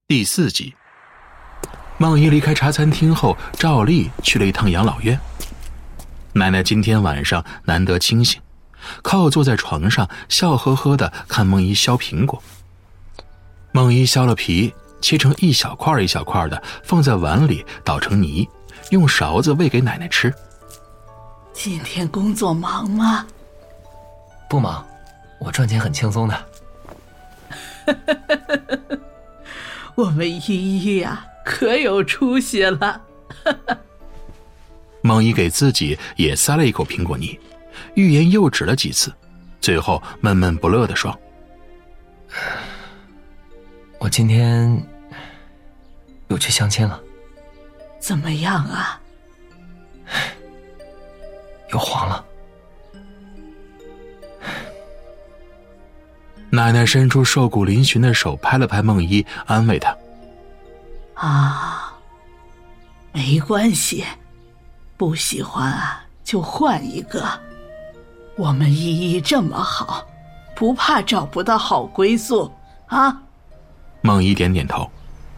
第4集。梦怡离开茶餐厅后，照例去了一趟养老院。奶奶今天晚上难得清醒，靠坐在床上，笑呵呵地看梦怡削苹果。梦怡削了皮，切成一小块一小块的，放在碗里捣成泥，用勺子喂给奶奶吃。 今天工作忙吗？ 不忙，我赚钱很轻松的。 我们依依呀，可有出息了。 梦怡给自己也塞了一口苹果泥，欲言又止了几次，最后闷闷不乐地说： 我今天又去相亲了。 怎么样啊？ 又黄了。 奶奶伸出瘦骨嶙峋的手拍了拍梦怡，安慰她： 啊，没关系，不喜欢啊就换一个。我们依依这么好，不怕找不到好归宿啊。 梦怡点点头。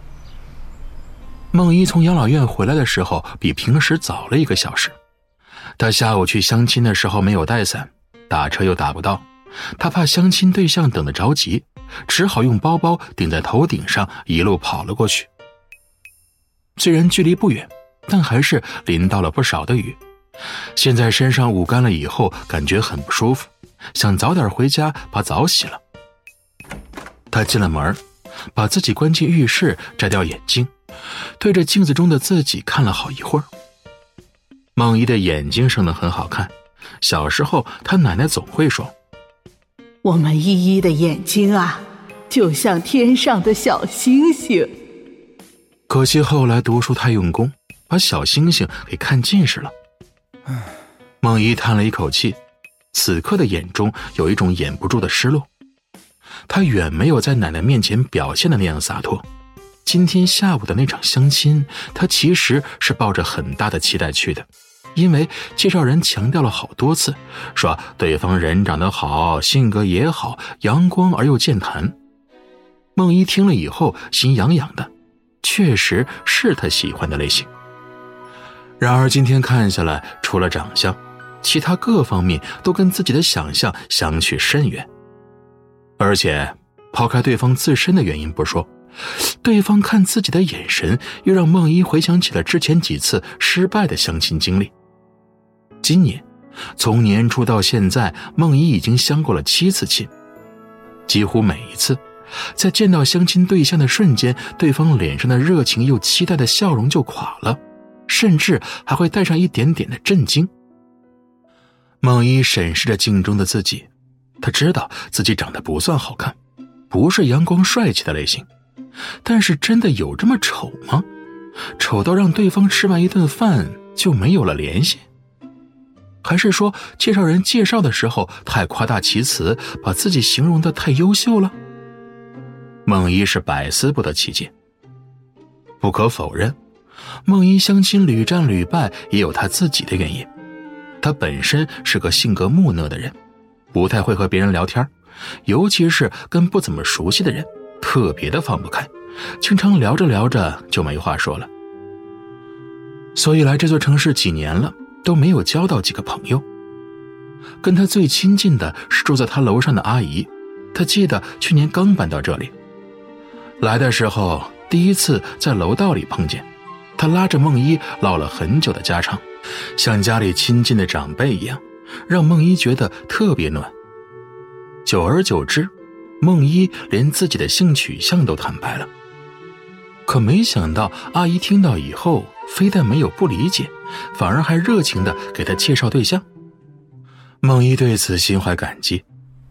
梦怡从养老院回来的时候比平时早了1个小时。她下午去相亲的时候没有带伞，打车又打不到，她怕相亲对象等得着急，只好用包包顶在头顶上，一路跑了过去。虽然距离不远，但还是淋到了不少的雨。现在身上捂干了以后，感觉很不舒服，想早点回家把澡洗了。她进了门，把自己关进浴室，摘掉眼镜，对着镜子中的自己看了好一会儿。梦怡的眼睛生得很好看，小时候她奶奶总会说， 我们依依的眼睛啊，就像天上的小星星。 可惜后来读书太用功，把小星星给看近视了。梦怡叹了一口气，此刻的眼中有一种掩不住的失落。她远没有在奶奶面前表现的那样洒脱。今天下午的那场相亲，她其实是抱着很大的期待去的，因为介绍人强调了好多次，说对方人长得好，性格也好，阳光而又健谈。梦怡听了以后心痒痒的，确实是她喜欢的类型。然而今天看下来，除了长相，其他各方面都跟自己的想象相去甚远。而且抛开对方自身的原因不说，对方看自己的眼神又让梦怡回想起了之前几次失败的相亲经历。今年从年初到现在，梦怡已经相过了7次亲，几乎每一次在见到相亲对象的瞬间，对方脸上的热情又期待的笑容就垮了，甚至还会带上一点点的震惊。梦怡审视着镜中的自己，她知道自己长得不算好看，不是阳光帅气的类型，但是真的有这么丑吗？丑到让对方吃完一顿饭就没有了联系？还是说介绍人介绍的时候太夸大其词，把自己形容得太优秀了？梦怡是百思不得其解。不可否认，梦怡相亲屡战屡败也有她自己的原因。她本身是个性格木讷的人，不太会和别人聊天，尤其是跟不怎么熟悉的人，特别的放不开，经常聊着聊着就没话说了。所以来这座城市几年了，都没有交到几个朋友。跟她最亲近的是住在她楼上的阿姨，她记得去年刚搬到这里。来的时候第一次在楼道里碰见，她拉着梦怡唠了很久的家常，像家里亲近的长辈一样，让梦怡觉得特别暖。久而久之，梦怡连自己的性取向都坦白了。可没想到阿姨听到以后，非但没有不理解，反而还热情地给她介绍对象。梦怡对此心怀感激。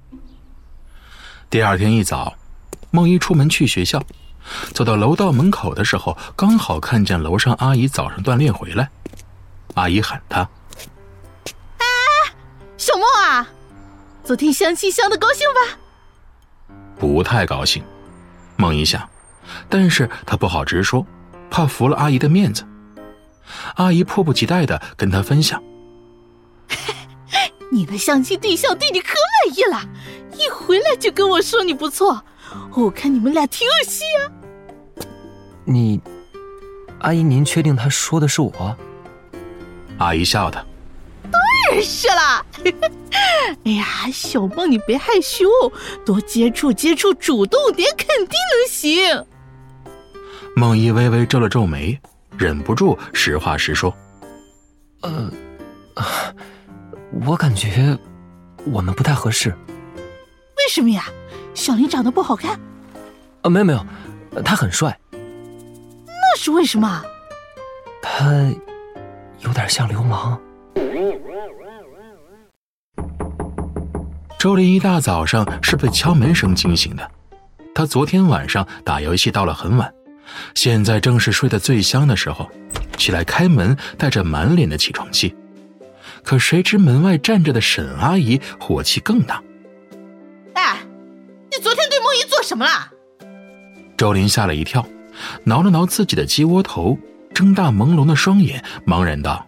第二天一早，梦怡出门去学校，走到楼道门口的时候，刚好看见楼上阿姨早上锻炼回来。阿姨喊她： 小梦啊，昨天相亲相得高兴吧？ 不太高兴，梦怡想，但是她不好直说，怕服了阿姨的面子。阿姨迫不及待地跟她分享： 你的相亲对象对你可满意了，一回来就跟我说你不错，我看你们俩挺有戏啊。 阿姨，您确定他说的是我？ 阿姨笑的。 当然是啦。哎呀，小梦你别害羞，多接触接触，主动点，肯定能行。 梦怡微微皱了皱眉，忍不住实话实说。 我感觉我们不太合适。 为什么呀？小林长得不好看？ 没有，他很帅。 那是为什么？ 他有点像流氓。 周林一大早上是被敲门声惊醒的。他昨天晚上打游戏到了很晚，现在正是睡得最香的时候，起来开门，带着满脸的起床气。可谁知门外站着的沈阿姨火气更大。 哎，你昨天对梦怡做什么了？ 周林吓了一跳，挠了挠自己的鸡窝头，睁大朦胧的双眼，茫然道：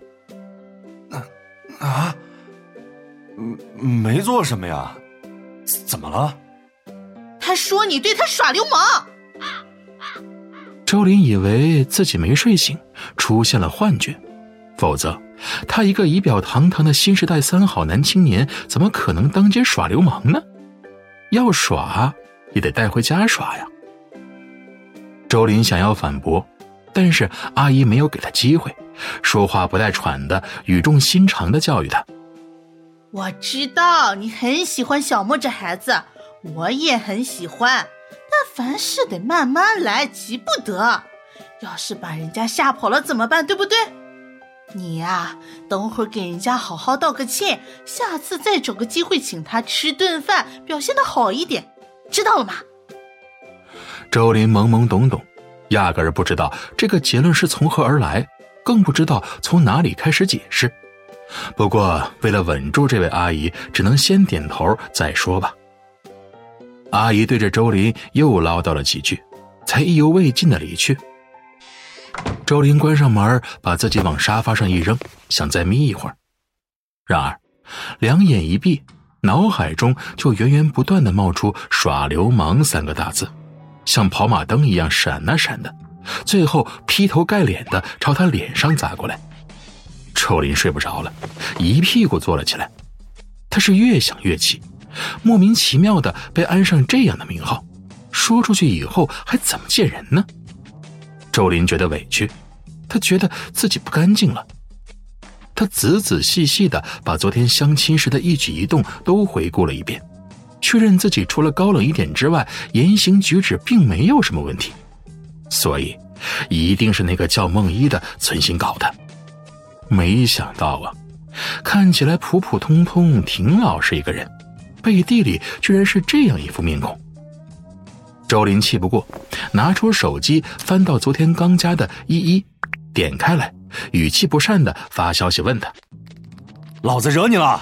没做什么呀，怎么了？ 他说你对他耍流氓。 周林以为自己没睡醒，出现了幻觉，否则他一个仪表堂堂的新时代三好男青年，怎么可能当街耍流氓呢？要耍也得带回家耍呀。周林想要反驳，但是阿姨没有给他机会，说话不带喘的，语重心长的教育他： 我知道你很喜欢小莫这孩子，我也很喜欢，但凡事得慢慢来，急不得。要是把人家吓跑了怎么办，对不对？你呀，等会儿给人家好好道个歉，下次再找个机会请他吃顿饭，表现得好一点，知道了吗？ 周林懵懵懂懂，压根儿不知道这个结论是从何而来，更不知道从哪里开始解释。不过为了稳住这位阿姨，只能先点头再说吧。阿姨对着周林又唠叨了几句，才意犹未尽地离去。周林关上门，把自己往沙发上一扔，想再眯一会儿。然而两眼一闭，脑海中就源源不断地冒出耍流氓三个大字，像跑马灯一样闪啊闪的，最后劈头盖脸的朝他脸上砸过来。周林睡不着了，一屁股坐了起来。他是越想越气，莫名其妙的被安上这样的名号，说出去以后还怎么见人呢？周林觉得委屈，他觉得自己不干净了。他仔仔细细的把昨天相亲时的一举一动都回顾了一遍，确认自己除了高冷一点之外，言行举止并没有什么问题。所以一定是那个叫梦一的存心搞的。没想到啊，看起来普普通通挺老实一个人，背地里居然是这样一副面孔。周林气不过，拿出手机翻到昨天刚加的11，点开来，语气不善的发消息问他： 老子惹你了？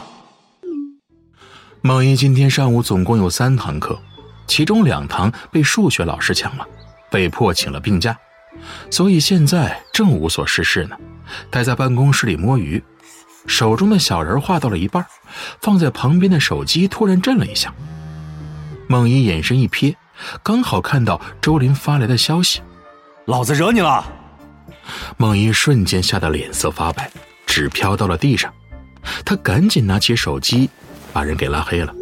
梦一今天上午总共有3堂课，其中2堂被数学老师抢了，被迫请了病假，所以现在正无所事事呢，待在办公室里摸鱼。手中的小人画到了一半，放在旁边的手机突然震了一下。梦一眼神一瞥，刚好看到周林发来的消息： 老子惹你了？ 梦一瞬间吓得脸色发白，纸飘到了地上。他赶紧拿起手机把人给拉黑了。